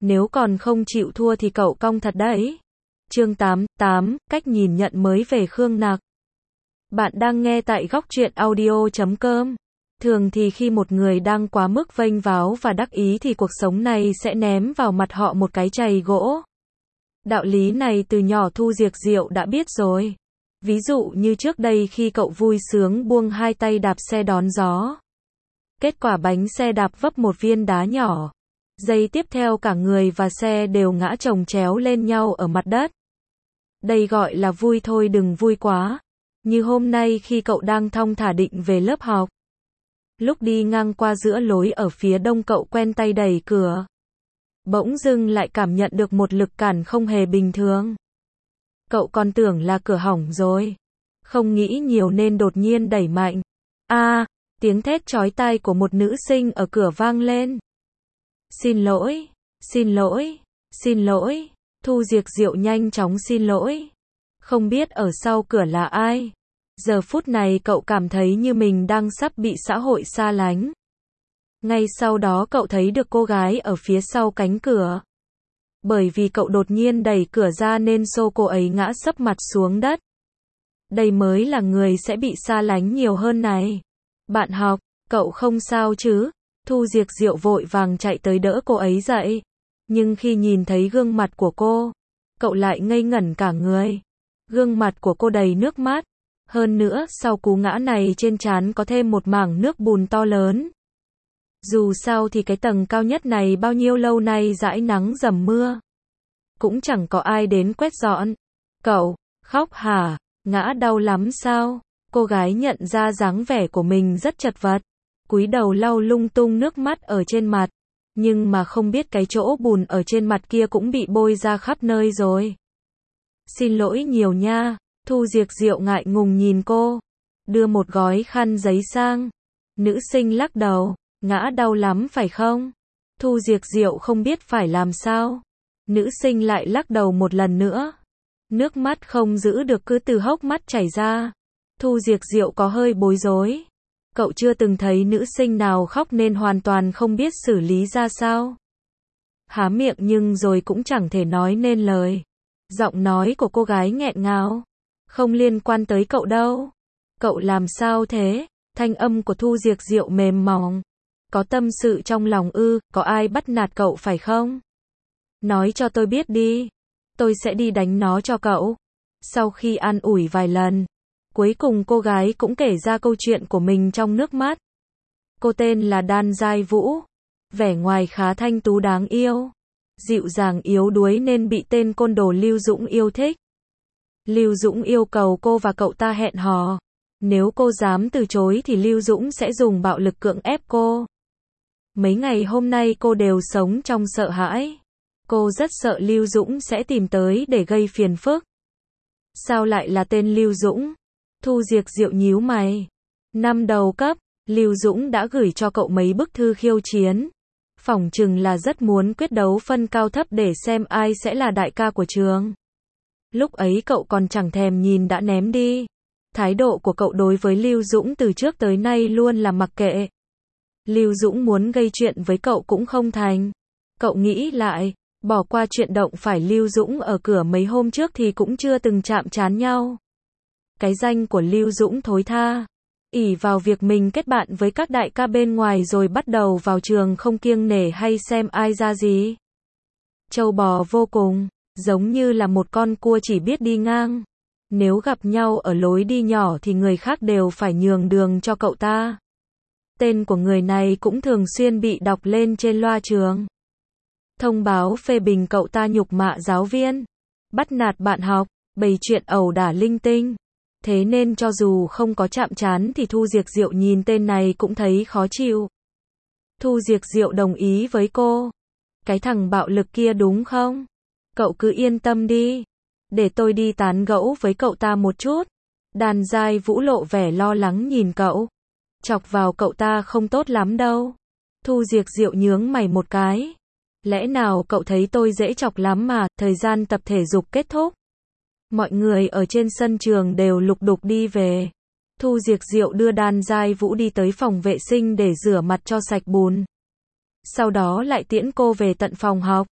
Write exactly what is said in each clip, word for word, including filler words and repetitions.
Nếu còn không chịu thua thì cậu cong thật đấy. Chương tám, tám, cách nhìn nhận mới về Khương Nặc. Bạn đang nghe tại góc truyện audio chấm com. Thường thì khi một người đang quá mức vênh váo và đắc ý thì cuộc sống này sẽ ném vào mặt họ một cái chày gỗ. Đạo lý này từ nhỏ Thu Diệc Diệu đã biết rồi. Ví dụ như trước đây khi cậu vui sướng buông hai tay đạp xe đón gió. Kết quả bánh xe đạp vấp một viên đá nhỏ. Giây tiếp theo cả người và xe đều ngã chồng chéo lên nhau ở mặt đất. Đây gọi là vui thôi đừng vui quá. Như hôm nay khi cậu đang thong thả định về lớp học. Lúc đi ngang qua giữa lối ở phía đông cậu quen tay đẩy cửa. Bỗng dưng lại cảm nhận được một lực cản không hề bình thường. Cậu còn tưởng là cửa hỏng rồi. Không nghĩ nhiều nên đột nhiên đẩy mạnh. A, à, tiếng thét chói tai của một nữ sinh ở cửa vang lên. Xin lỗi, xin lỗi, xin lỗi. Thu Diệc Diệu nhanh chóng xin lỗi. Không biết ở sau cửa là ai. Giờ phút này cậu cảm thấy như mình đang sắp bị xã hội xa lánh. Ngay sau đó cậu thấy được cô gái ở phía sau cánh cửa. Bởi vì cậu đột nhiên đẩy cửa ra nên xô cô ấy ngã sấp mặt xuống đất. Đây mới là người sẽ bị xa lánh nhiều hơn này. Bạn học, cậu không sao chứ? Thu Diệc Diệu vội vàng chạy tới đỡ cô ấy dậy. Nhưng khi nhìn thấy gương mặt của cô, cậu lại ngây ngẩn cả người. Gương mặt của cô đầy nước mắt. Hơn nữa, sau cú ngã này trên trán có thêm một mảng nước bùn to lớn. Dù sao thì cái tầng cao nhất này bao nhiêu lâu nay dãi nắng dầm mưa. Cũng chẳng có ai đến quét dọn. Cậu, khóc hả? Ngã đau lắm sao? Cô gái nhận ra dáng vẻ của mình rất chật vật. Cúi đầu lau lung tung nước mắt ở trên mặt. Nhưng mà không biết cái chỗ bùn ở trên mặt kia cũng bị bôi ra khắp nơi rồi. Xin lỗi nhiều nha. Thu Diệc Diệu ngại ngùng nhìn cô. Đưa một gói khăn giấy sang. Nữ sinh lắc đầu. Ngã đau lắm phải không? Thu Diệc Diệu không biết phải làm sao. Nữ sinh lại lắc đầu một lần nữa. Nước mắt không giữ được cứ từ hốc mắt chảy ra. Thu Diệc Diệu có hơi bối rối. Cậu chưa từng thấy nữ sinh nào khóc nên hoàn toàn không biết xử lý ra sao. Há miệng nhưng rồi cũng chẳng thể nói nên lời. Giọng nói của cô gái nghẹn ngào. Không liên quan tới cậu đâu. Cậu làm sao thế? Thanh âm của Thu Diệc Diệu mềm mỏng. Có tâm sự trong lòng ư, có ai bắt nạt cậu phải không? Nói cho tôi biết đi. Tôi sẽ đi đánh nó cho cậu. Sau khi an ủi vài lần, cuối cùng cô gái cũng kể ra câu chuyện của mình trong nước mắt. Cô tên là Đan Giai Vũ. Vẻ ngoài khá thanh tú đáng yêu. Dịu dàng yếu đuối nên bị tên côn đồ Lưu Dũng yêu thích. Lưu Dũng yêu cầu cô và cậu ta hẹn hò. Nếu cô dám từ chối thì Lưu Dũng sẽ dùng bạo lực cưỡng ép cô. Mấy ngày hôm nay cô đều sống trong sợ hãi. Cô rất sợ Lưu Dũng sẽ tìm tới để gây phiền phức. Sao lại là tên Lưu Dũng? Thu Diệc Diệu nhíu mày. Năm đầu cấp, Lưu Dũng đã gửi cho cậu mấy bức thư khiêu chiến. Phỏng chừng là rất muốn quyết đấu phân cao thấp để xem ai sẽ là đại ca của trường. Lúc ấy cậu còn chẳng thèm nhìn đã ném đi. Thái độ của cậu đối với Lưu Dũng từ trước tới nay luôn là mặc kệ. Lưu Dũng muốn gây chuyện với cậu cũng không thành. Cậu nghĩ lại, bỏ qua chuyện động phải Lưu Dũng ở cửa mấy hôm trước thì cũng chưa từng chạm trán nhau. Cái danh của Lưu Dũng thối tha. Ỷ vào việc mình kết bạn với các đại ca bên ngoài rồi bắt đầu vào trường không kiêng nể hay xem ai ra gì. Trâu bò vô cùng, giống như là một con cua chỉ biết đi ngang. Nếu gặp nhau ở lối đi nhỏ thì người khác đều phải nhường đường cho cậu ta. Tên của người này cũng thường xuyên bị đọc lên trên loa trường. Thông báo phê bình cậu ta nhục mạ giáo viên, bắt nạt bạn học, bày chuyện ẩu đả linh tinh. Thế nên cho dù không có chạm trán thì Thu Diệc Diệu nhìn tên này cũng thấy khó chịu. Thu Diệc Diệu đồng ý với cô. Cái thằng bạo lực kia đúng không? Cậu cứ yên tâm đi. Để tôi đi tán gẫu với cậu ta một chút. Đan Giai Vũ lộ vẻ lo lắng nhìn cậu. Chọc vào cậu ta không tốt lắm đâu. Thu Diệc Diệu nhướng mày một cái. Lẽ nào cậu thấy tôi dễ chọc lắm mà? Thời gian tập thể dục kết thúc. Mọi người ở trên sân trường đều lục đục đi về. Thu Diệc Diệu đưa Đan Giai Vũ đi tới phòng vệ sinh để rửa mặt cho sạch bùn. Sau đó lại tiễn cô về tận phòng học.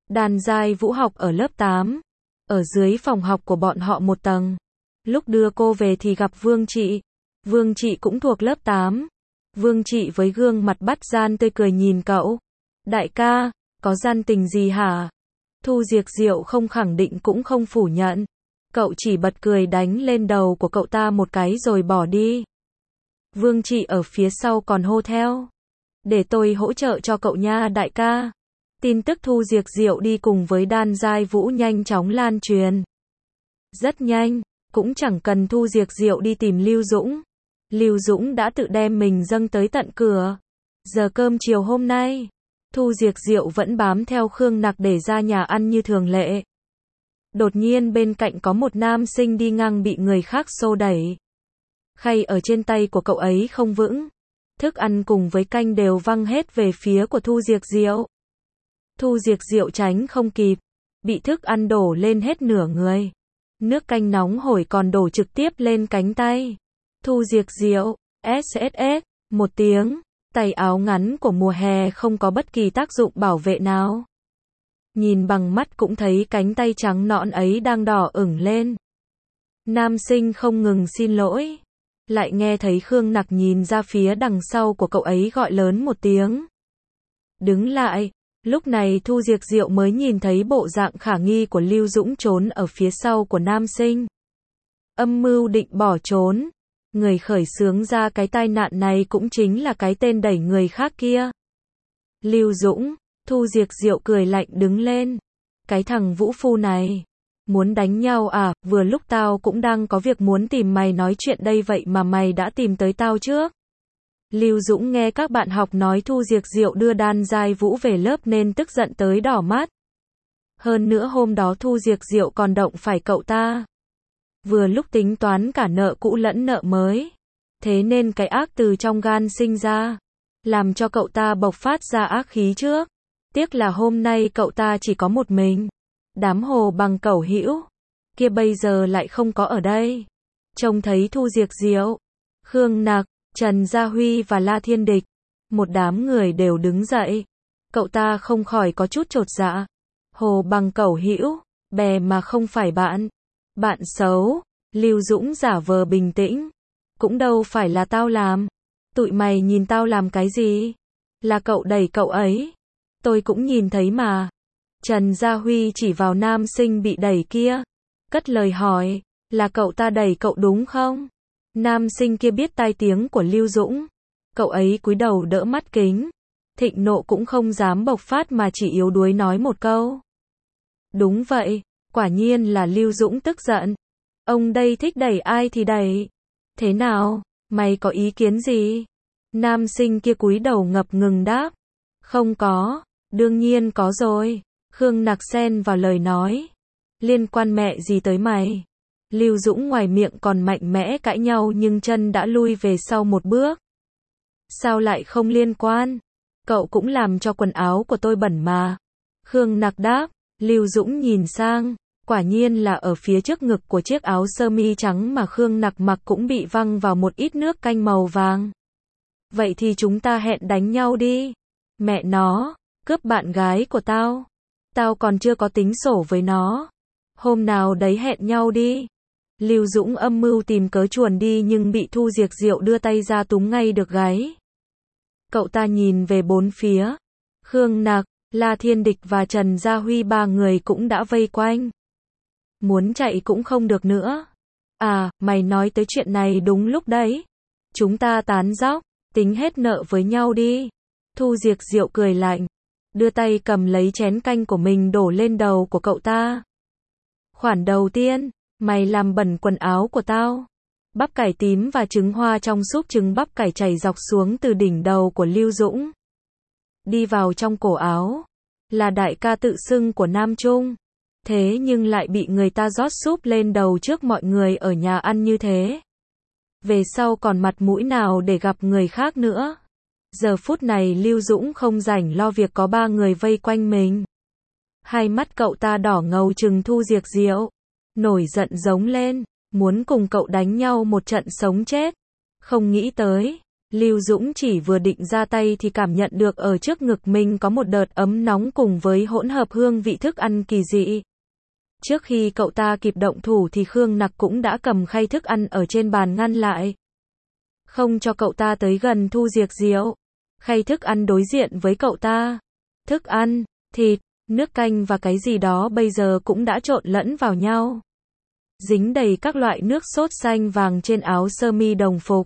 Đan Giai Vũ học ở lớp tám, ở dưới phòng học của bọn họ một tầng. Lúc đưa cô về thì gặp Vương Trị. Vương Trị cũng thuộc lớp tám. Vương Trị với gương mặt bắt gian tươi cười nhìn cậu. Đại ca, có gian tình gì hả? Thu Diệc Diệu không khẳng định cũng không phủ nhận. Cậu chỉ bật cười đánh lên đầu của cậu ta một cái rồi bỏ đi. Vương Trị ở phía sau còn hô theo. Để tôi hỗ trợ cho cậu nha đại ca. Tin tức Thu Diệc Diệu đi cùng với Đan Giai Vũ nhanh chóng lan truyền. Rất nhanh, cũng chẳng cần Thu Diệc Diệu đi tìm Lưu Dũng. Lưu Dũng đã tự đem mình dâng tới tận cửa. Giờ cơm chiều hôm nay, Thu Diệc Diệu vẫn bám theo Khương Nặc để ra nhà ăn như thường lệ. Đột nhiên bên cạnh có một nam sinh đi ngang bị người khác xô đẩy. Khay ở trên tay của cậu ấy không vững. Thức ăn cùng với canh đều văng hết về phía của Thu Diệc Diệu. Thu Diệc Diệu tránh không kịp, bị thức ăn đổ lên hết nửa người. Nước canh nóng hổi còn đổ trực tiếp lên cánh tay. Thu Diệc Diệu, ét ét ét, một tiếng, tay áo ngắn của mùa hè không có bất kỳ tác dụng bảo vệ nào. Nhìn bằng mắt cũng thấy cánh tay trắng nõn ấy đang đỏ ửng lên. Nam sinh không ngừng xin lỗi. Lại nghe thấy Khương Nặc nhìn ra phía đằng sau của cậu ấy gọi lớn một tiếng. Đứng lại. Lúc này Thu Diệc Diệu mới nhìn thấy bộ dạng khả nghi của Lưu Dũng trốn ở phía sau của nam sinh. Âm mưu định bỏ trốn. Người khởi xướng ra cái tai nạn này cũng chính là cái tên đẩy người khác kia. Lưu Dũng, Thu Diệc Diệu cười lạnh đứng lên. Cái thằng vũ phu này. Muốn đánh nhau à, vừa lúc tao cũng đang có việc muốn tìm mày nói chuyện đây vậy mà mày đã tìm tới tao trước. Lưu Dũng nghe các bạn học nói Thu Diệc Diệu đưa Đan Giai Vũ về lớp nên tức giận tới đỏ mắt. Hơn nữa hôm đó Thu Diệc Diệu còn động phải cậu ta. Vừa lúc tính toán cả nợ cũ lẫn nợ mới. Thế nên cái ác từ trong gan sinh ra. Làm cho cậu ta bộc phát ra ác khí trước. Tiếc là hôm nay cậu ta chỉ có một mình. Đám Hồ Bằng Cẩu Hữu kia bây giờ lại không có ở đây. Trông thấy Thu Diệc Diệu, Khương Nặc, Trần Gia Huy và La Thiên Địch, một đám người đều đứng dậy. Cậu ta không khỏi có chút chột dạ. Hồ Bằng Cẩu Hữu, bè mà không phải bạn. Bạn xấu. Lưu Dũng giả vờ bình tĩnh. Cũng đâu phải là tao làm. Tụi mày nhìn tao làm cái gì? Là cậu đẩy cậu ấy. Tôi cũng nhìn thấy mà. Trần Gia Huy chỉ vào nam sinh bị đẩy kia. Cất lời hỏi, là cậu ta đẩy cậu đúng không? Nam sinh kia biết tai tiếng của Lưu Dũng. Cậu ấy cúi đầu đỡ mắt kính. Thịnh nộ cũng không dám bộc phát mà chỉ yếu đuối nói một câu. Đúng vậy, quả nhiên là Lưu Dũng tức giận. Ông đây thích đẩy ai thì đẩy. Thế nào, mày có ý kiến gì? Nam sinh kia cúi đầu ngập ngừng đáp. Không có, đương nhiên có rồi. Khương Nặc xen vào lời nói. Liên quan mẹ gì tới mày? Lưu Dũng ngoài miệng còn mạnh mẽ cãi nhau nhưng chân đã lui về sau một bước. Sao lại không liên quan? Cậu cũng làm cho quần áo của tôi bẩn mà. Khương Nặc đáp. Lưu Dũng nhìn sang. Quả nhiên là ở phía trước ngực của chiếc áo sơ mi trắng mà Khương Nặc mặc cũng bị văng vào một ít nước canh màu vàng. Vậy thì chúng ta hẹn đánh nhau đi. Mẹ nó, cướp bạn gái của tao. Tao còn chưa có tính sổ với nó. Hôm nào đấy hẹn nhau đi. Lưu Dũng âm mưu tìm cớ chuồn đi nhưng bị Thu Diệc Diệu đưa tay ra túm ngay được gáy. Cậu ta nhìn về bốn phía. Khương Nặc, La Thiên Địch và Trần Gia Huy ba người cũng đã vây quanh. Muốn chạy cũng không được nữa. À, mày nói tới chuyện này đúng lúc đấy. Chúng ta tán dóc, tính hết nợ với nhau đi. Thu Diệc Diệu cười lạnh. Đưa tay cầm lấy chén canh của mình đổ lên đầu của cậu ta. Khoản đầu tiên, mày làm bẩn quần áo của tao. Bắp cải tím và trứng hoa trong súp trứng bắp cải chảy dọc xuống từ đỉnh đầu của Lưu Dũng. Đi vào trong cổ áo. Là đại ca tự xưng của Nam Trung. Thế nhưng lại bị người ta rót súp lên đầu trước mọi người ở nhà ăn như thế. Về sau còn mặt mũi nào để gặp người khác nữa. Giờ phút này Lưu Dũng không rảnh lo việc có ba người vây quanh mình. Hai mắt cậu ta đỏ ngầu trừng Thu Diệc Diệu. Nổi giận giống lên. Muốn cùng cậu đánh nhau một trận sống chết. Không nghĩ tới. Lưu Dũng chỉ vừa định ra tay thì cảm nhận được ở trước ngực mình có một đợt ấm nóng cùng với hỗn hợp hương vị thức ăn kỳ dị. Trước khi cậu ta kịp động thủ thì Khương Nặc cũng đã cầm khay thức ăn ở trên bàn ngăn lại. Không cho cậu ta tới gần Thu Diệc Diệu. Khay thức ăn đối diện với cậu ta. Thức ăn, thịt, nước canh và cái gì đó bây giờ cũng đã trộn lẫn vào nhau. Dính đầy các loại nước sốt xanh vàng trên áo sơ mi đồng phục.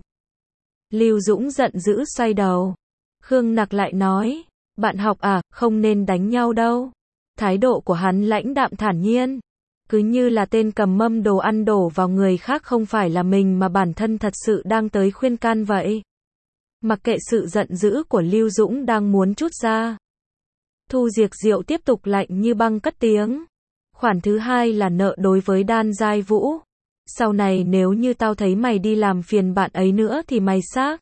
Lưu Dũng giận dữ xoay đầu. Khương Nặc lại nói, bạn học à, không nên đánh nhau đâu. Thái độ của hắn lãnh đạm thản nhiên. Cứ như là tên cầm mâm đồ ăn đổ vào người khác không phải là mình mà bản thân thật sự đang tới khuyên can vậy. Mặc kệ sự giận dữ của Lưu Dũng đang muốn trút ra. Thu Diệc Diệu tiếp tục lạnh như băng cất tiếng. Khoản thứ hai là nợ đối với Đan Giai Vũ. Sau này nếu như tao thấy mày đi làm phiền bạn ấy nữa thì mày xác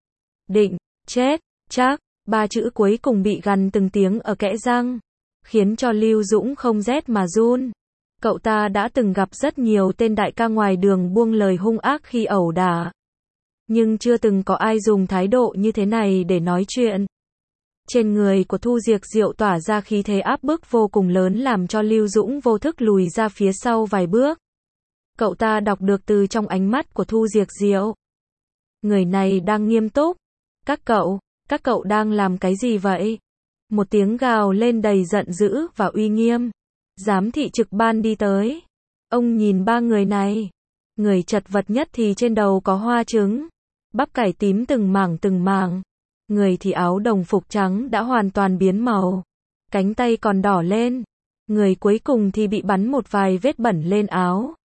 định chết, chắc. Ba chữ cuối cùng bị gằn từng tiếng ở kẽ răng, khiến cho Lưu Dũng không rét mà run. Cậu ta đã từng gặp rất nhiều tên đại ca ngoài đường buông lời hung ác khi ẩu đả. Nhưng chưa từng có ai dùng thái độ như thế này để nói chuyện. Trên người của Thu Diệc Diệu tỏa ra khí thế áp bức vô cùng lớn làm cho Lưu Dũng vô thức lùi ra phía sau vài bước. Cậu ta đọc được từ trong ánh mắt của Thu Diệc Diệu. Người này đang nghiêm túc. Các cậu, các cậu đang làm cái gì vậy? Một tiếng gào lên đầy giận dữ và uy nghiêm. Giám thị trực ban đi tới. Ông nhìn ba người này. Người chật vật nhất thì trên đầu có hoa trứng. Bắp cải tím từng mảng từng mảng. Người thì áo đồng phục trắng đã hoàn toàn biến màu. Cánh tay còn đỏ lên. Người cuối cùng thì bị bắn một vài vết bẩn lên áo.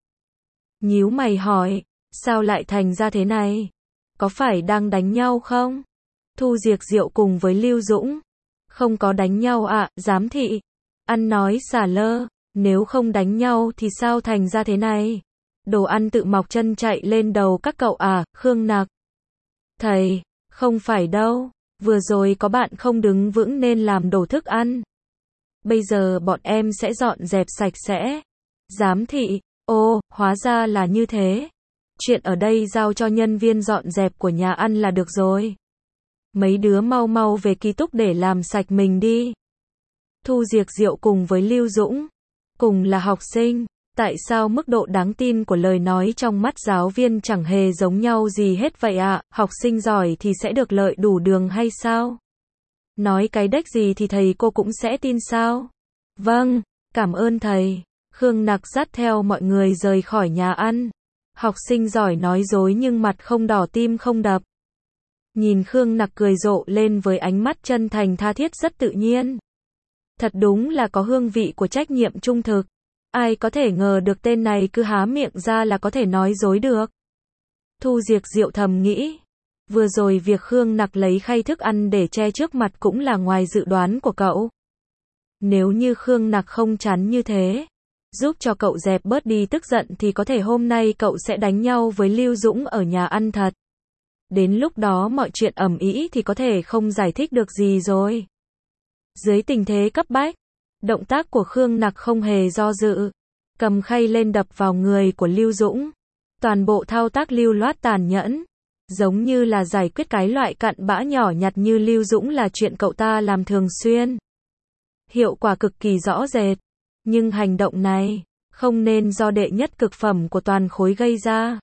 Nhíu mày hỏi, sao lại thành ra thế này? Có phải đang đánh nhau không? Thu Diệc Diệu cùng với Lưu Dũng. Không có đánh nhau ạ, à, giám thị. Ăn nói xả lơ, nếu không đánh nhau thì sao thành ra thế này? Đồ ăn tự mọc chân chạy lên đầu các cậu à, Khương Nặc. Thầy, không phải đâu, vừa rồi có bạn không đứng vững nên làm đổ thức ăn. Bây giờ bọn em sẽ dọn dẹp sạch sẽ. Giám thị, ô, hóa ra là như thế. Chuyện ở đây giao cho nhân viên dọn dẹp của nhà ăn là được rồi. Mấy đứa mau mau về ký túc để làm sạch mình đi. Thu Diệc Diệu cùng với Lưu Dũng, cùng là học sinh, tại sao mức độ đáng tin của lời nói trong mắt giáo viên chẳng hề giống nhau gì hết vậy ạ? À? Học sinh giỏi thì sẽ được lợi đủ đường hay sao? Nói cái đếch gì thì thầy cô cũng sẽ tin sao? Vâng, cảm ơn thầy. Khương Nặc dắt theo mọi người rời khỏi nhà ăn. Học sinh giỏi nói dối nhưng mặt không đỏ tim không đập. Nhìn Khương Nặc cười rộ lên với ánh mắt chân thành tha thiết rất tự nhiên. Thật đúng là có hương vị của trách nhiệm trung thực. Ai có thể ngờ được tên này cứ há miệng ra là có thể nói dối được. Thu Diệc Diệu thầm nghĩ. Vừa rồi việc Khương Nặc lấy khay thức ăn để che trước mặt cũng là ngoài dự đoán của cậu. Nếu như Khương Nặc không chắn như thế, giúp cho cậu dẹp bớt đi tức giận thì có thể hôm nay cậu sẽ đánh nhau với Lưu Dũng ở nhà ăn thật. Đến lúc đó mọi chuyện ầm ĩ thì có thể không giải thích được gì rồi. Dưới tình thế cấp bách, động tác của Khương Nặc không hề do dự, cầm khay lên đập vào người của Lưu Dũng. Toàn bộ thao tác lưu loát tàn nhẫn, giống như là giải quyết cái loại cặn bã nhỏ nhặt như Lưu Dũng là chuyện cậu ta làm thường xuyên. Hiệu quả cực kỳ rõ rệt, nhưng hành động này không nên do đệ nhất cực phẩm của toàn khối gây ra.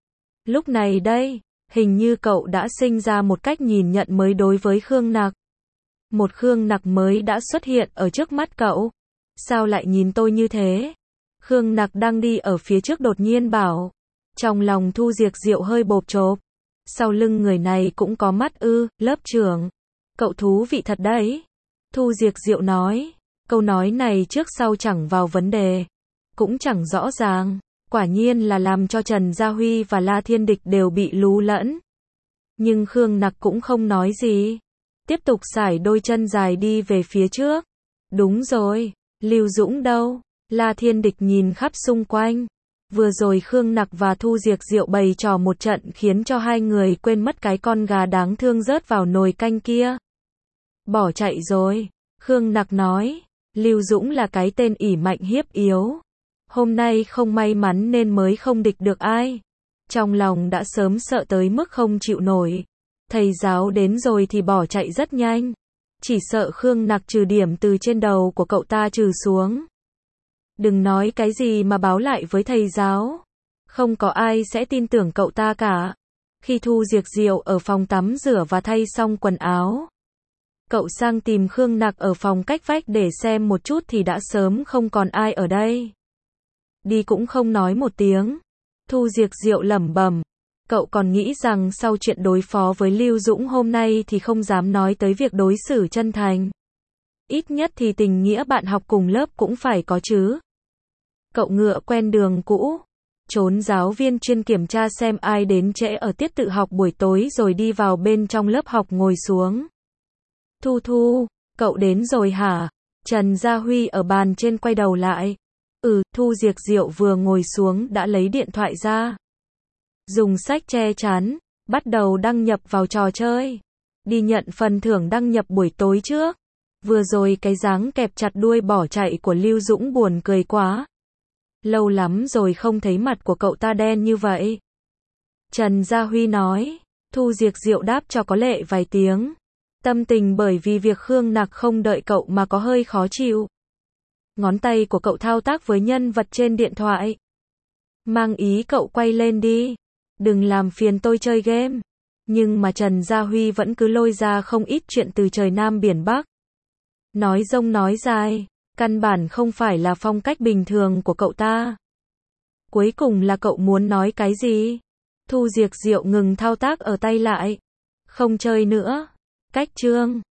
Lúc này đây, hình như cậu đã sinh ra một cách nhìn nhận mới đối với Khương Nặc. Một Khương Nặc mới đã xuất hiện ở trước mắt cậu. Sao lại nhìn tôi như thế? Khương Nặc đang đi ở phía trước đột nhiên bảo. Trong lòng Thu Diệc Diệu hơi bộp chộp. Sau lưng người này cũng có mắt ư, lớp trưởng. Cậu thú vị thật đấy. Thu Diệc Diệu nói. Câu nói này trước sau chẳng vào vấn đề. Cũng chẳng rõ ràng. Quả nhiên là làm cho Trần Gia Huy và La Thiên Địch đều bị lú lẫn. Nhưng Khương Nặc cũng không nói gì. Tiếp tục sải đôi chân dài đi về phía trước. Đúng rồi, Lưu Dũng đâu? La Thiên Địch nhìn khắp xung quanh. Vừa rồi Khương Nặc và Thu Diệc Diệu bày trò một trận khiến cho hai người quên mất cái con gà đáng thương rớt vào nồi canh kia. Bỏ chạy rồi. Khương Nặc nói. Lưu Dũng là cái tên ỷ mạnh hiếp yếu. Hôm nay không may mắn nên mới không địch được ai. Trong lòng đã sớm sợ tới mức không chịu nổi. Thầy giáo đến rồi thì bỏ chạy rất nhanh. Chỉ sợ Khương Nặc trừ điểm từ trên đầu của cậu ta trừ xuống. Đừng nói cái gì mà báo lại với thầy giáo. Không có ai sẽ tin tưởng cậu ta cả. Khi Thu Diệc Diệu ở phòng tắm rửa và thay xong quần áo, cậu sang tìm Khương Nặc ở phòng cách vách để xem một chút thì đã sớm không còn ai ở đây. Đi cũng không nói một tiếng. Thu Diệc Diệu lẩm bẩm. Cậu còn nghĩ rằng sau chuyện đối phó với Lưu Dũng hôm nay thì không dám nói tới việc đối xử chân thành. Ít nhất thì tình nghĩa bạn học cùng lớp cũng phải có chứ. Cậu ngựa quen đường cũ. Trốn giáo viên chuyên kiểm tra xem ai đến trễ ở tiết tự học buổi tối rồi đi vào bên trong lớp học ngồi xuống. Thu Thu, cậu đến rồi hả? Trần Gia Huy ở bàn trên quay đầu lại. Ừ, Thu Diệc Diệu vừa ngồi xuống đã lấy điện thoại ra. Dùng sách che chắn, bắt đầu đăng nhập vào trò chơi. Đi nhận phần thưởng đăng nhập buổi tối trước. Vừa rồi cái dáng kẹp chặt đuôi bỏ chạy của Lưu Dũng buồn cười quá. Lâu lắm rồi không thấy mặt của cậu ta đen như vậy. Trần Gia Huy nói. Thu Diệc Diệu đáp cho có lệ vài tiếng. Tâm tình bởi vì việc Khương Nặc không đợi cậu mà có hơi khó chịu. Ngón tay của cậu thao tác với nhân vật trên điện thoại. Mang ý cậu quay lên đi. Đừng làm phiền tôi chơi game. Nhưng mà Trần Gia Huy vẫn cứ lôi ra không ít chuyện từ trời Nam biển Bắc. Nói rông nói dài. Căn bản không phải là phong cách bình thường của cậu ta. Cuối cùng là cậu muốn nói cái gì? Thu Diệc Diệu ngừng thao tác ở tay lại. Không chơi nữa. Cách chương.